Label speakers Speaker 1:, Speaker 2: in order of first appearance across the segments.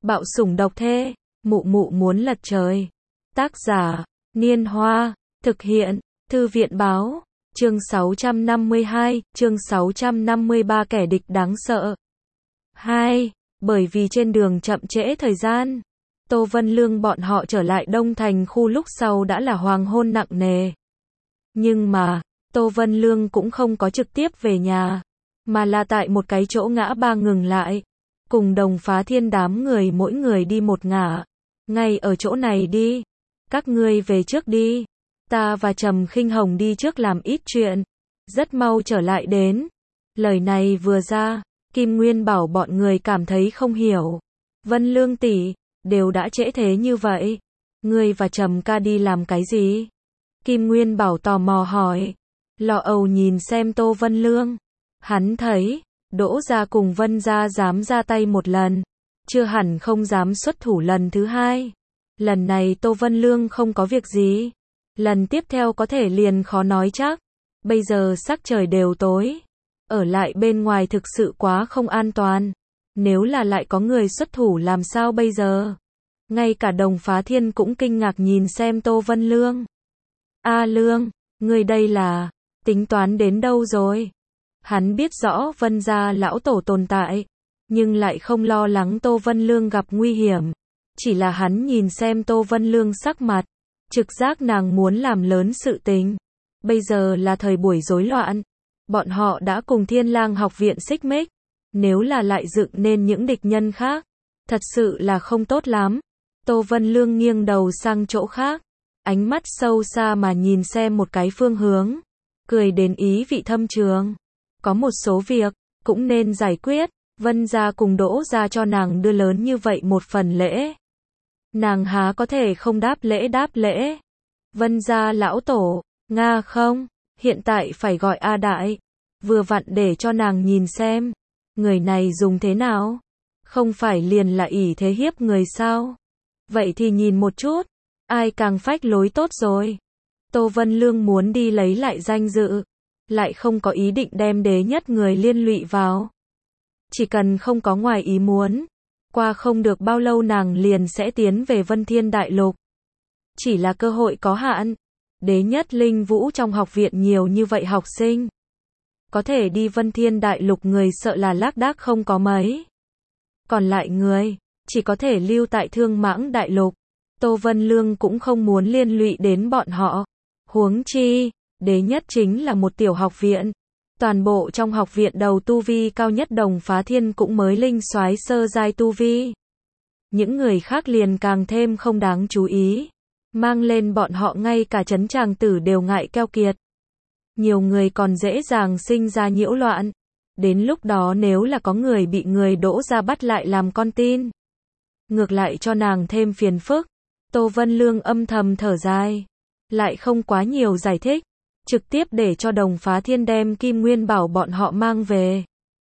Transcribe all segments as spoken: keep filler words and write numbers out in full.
Speaker 1: Bạo sủng độc thê, mụ mụ muốn lật trời. Tác giả, Niên Hoa, thực hiện, Thư viện Báo, chương sáu trăm năm mươi hai, chương sáu trăm năm mươi ba kẻ địch đáng sợ. hai. Bởi vì trên đường chậm trễ thời gian, Tô Vân Lương bọn họ trở lại Đông Thành khu lúc sau đã là hoàng hôn nặng nề. Nhưng mà, Tô Vân Lương cũng không có trực tiếp về nhà, mà là tại một cái chỗ ngã ba ngừng lại, cùng Đồng Phá Thiên đám người mỗi người đi một ngả. Ngay ở chỗ này đi, các ngươi về trước đi, ta và Trầm Khinh Hồng đi trước làm ít chuyện, rất mau trở lại đến. Lời này vừa ra, Kim Nguyên Bảo bọn người cảm thấy không hiểu. Vân Lương tỷ, đều đã trễ thế như vậy, ngươi và Trầm ca đi làm cái gì? Kim Nguyên Bảo tò mò hỏi. Lo âu nhìn xem Tô Vân Lương, hắn thấy Đỗ gia cùng Vân gia dám ra tay một lần, chưa hẳn không dám xuất thủ lần thứ hai. Lần này Tô Vân Lương không có việc gì, lần tiếp theo có thể liền khó nói chắc. Bây giờ sắc trời đều tối, ở lại bên ngoài thực sự quá không an toàn. Nếu là lại có người xuất thủ làm sao bây giờ? Ngay cả Đồng Phá Thiên cũng kinh ngạc nhìn xem Tô Vân Lương. A Lương, người đây là tính toán đến đâu rồi? Hắn biết rõ Vân gia lão tổ tồn tại, nhưng lại không lo lắng Tô Vân Lương gặp nguy hiểm. Chỉ là hắn nhìn xem Tô Vân Lương sắc mặt, trực giác nàng muốn làm lớn sự tình. Bây giờ là thời buổi rối loạn, bọn họ đã cùng Thiên Lang học viện xích mích, nếu là lại dựng nên những địch nhân khác, thật sự là không tốt lắm. Tô Vân Lương nghiêng đầu sang chỗ khác, ánh mắt sâu xa mà nhìn xem một cái phương hướng, cười đến ý vị thâm trường. Có một số việc cũng nên giải quyết, Vân gia cùng Đỗ gia cho nàng đưa lớn như vậy một phần lễ, nàng há có thể không đáp lễ đáp lễ. Vân gia lão tổ, nga không, hiện tại phải gọi A Đại, vừa vặn để cho nàng nhìn xem, người này dùng thế nào, không phải liền là ỷ thế hiếp người sao? Vậy thì nhìn một chút, ai càng phách lối tốt rồi. Tô Vân Lương muốn đi lấy lại danh dự, lại không có ý định đem đế nhất người liên lụy vào. Chỉ cần không có ngoài ý muốn, qua không được bao lâu nàng liền sẽ tiến về Vân Thiên Đại Lục. Chỉ là cơ hội có hạn, đế nhất linh vũ trong học viện nhiều như vậy học sinh, có thể đi Vân Thiên Đại Lục người sợ là lác đác không có mấy. Còn lại người, chỉ có thể lưu tại Thương Mãng Đại Lục. Tô Vân Lương cũng không muốn liên lụy đến bọn họ. Huống chi, đế nhất chính là một tiểu học viện. Toàn bộ trong học viện đầu tu vi cao nhất Đồng Phá Thiên cũng mới linh soái sơ giai tu vi. Những người khác liền càng thêm không đáng chú ý. Mang lên bọn họ ngay cả trấn tràng tử đều ngại keo kiệt. Nhiều người còn dễ dàng sinh ra nhiễu loạn. Đến lúc đó nếu là có người bị người Đỗ gia bắt lại làm con tin, ngược lại cho nàng thêm phiền phức. Tô Vân Lương âm thầm thở dài, lại không quá nhiều giải thích, trực tiếp để cho Đồng Phá Thiên đem Kim Nguyên Bảo bọn họ mang về.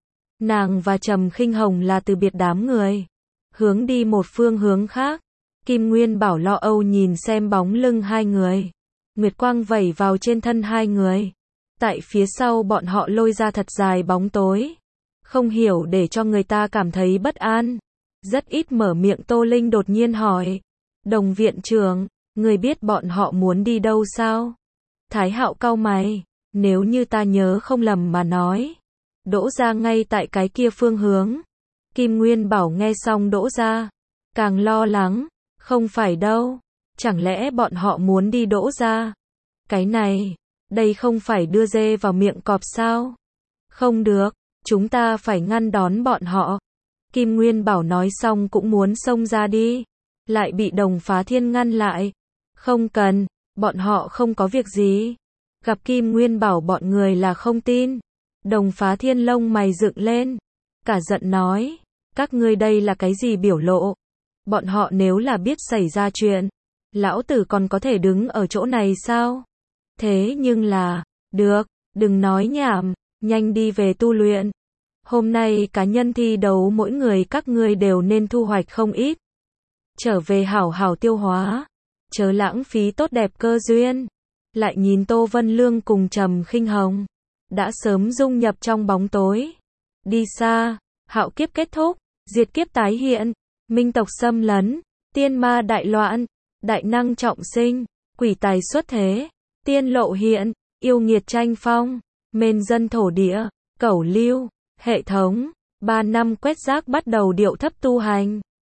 Speaker 1: Nàng và Trầm Khinh Hồng là từ biệt đám người, hướng đi một phương hướng khác. Kim Nguyên Bảo lo âu nhìn xem bóng lưng hai người, nguyệt quang vẩy vào trên thân hai người. Tại phía sau bọn họ lôi ra thật dài bóng tối, không hiểu để cho người ta cảm thấy bất an. Rất ít mở miệng Tô Linh đột nhiên hỏi, Đồng viện trưởng, người biết bọn họ muốn đi đâu sao? Thái Hạo cau mày, nếu như ta nhớ không lầm mà nói, Đỗ gia ngay tại cái kia phương hướng. Kim Nguyên Bảo nghe xong Đỗ gia, càng lo lắng, không phải đâu, chẳng lẽ bọn họ muốn đi Đỗ gia? Cái này, đây không phải đưa dê vào miệng cọp sao? Không được, chúng ta phải ngăn đón bọn họ. Kim Nguyên Bảo nói xong cũng muốn xông ra đi, lại bị Đồng Phá Thiên ngăn lại. Không cần, bọn họ không có việc gì. Gặp Kim Nguyên Bảo bọn người là không tin. Đồng Phá Thiên lông mày dựng lên, cả giận nói, các ngươi đây là cái gì biểu lộ? Bọn họ nếu là biết xảy ra chuyện, lão tử còn có thể đứng ở chỗ này sao? Thế nhưng là, được, đừng nói nhảm, nhanh đi về tu luyện. Hôm nay cá nhân thi đấu mỗi người các ngươi đều nên thu hoạch không ít. Trở về hảo hảo tiêu hóa, chớ lãng phí tốt đẹp cơ duyên. Lại nhìn Tô Vân Lương cùng Trầm Khinh Hồng, đã sớm dung nhập trong bóng tối. Đi xa, hạo kiếp kết thúc, diệt kiếp tái hiện, minh tộc xâm lấn, tiên ma đại loạn, đại năng trọng sinh, quỷ tài xuất thế, tiên lộ hiện, yêu nghiệt tranh phong, mên dân thổ địa, cẩu lưu, hệ thống, ba năm quét rác bắt đầu điệu thấp tu hành.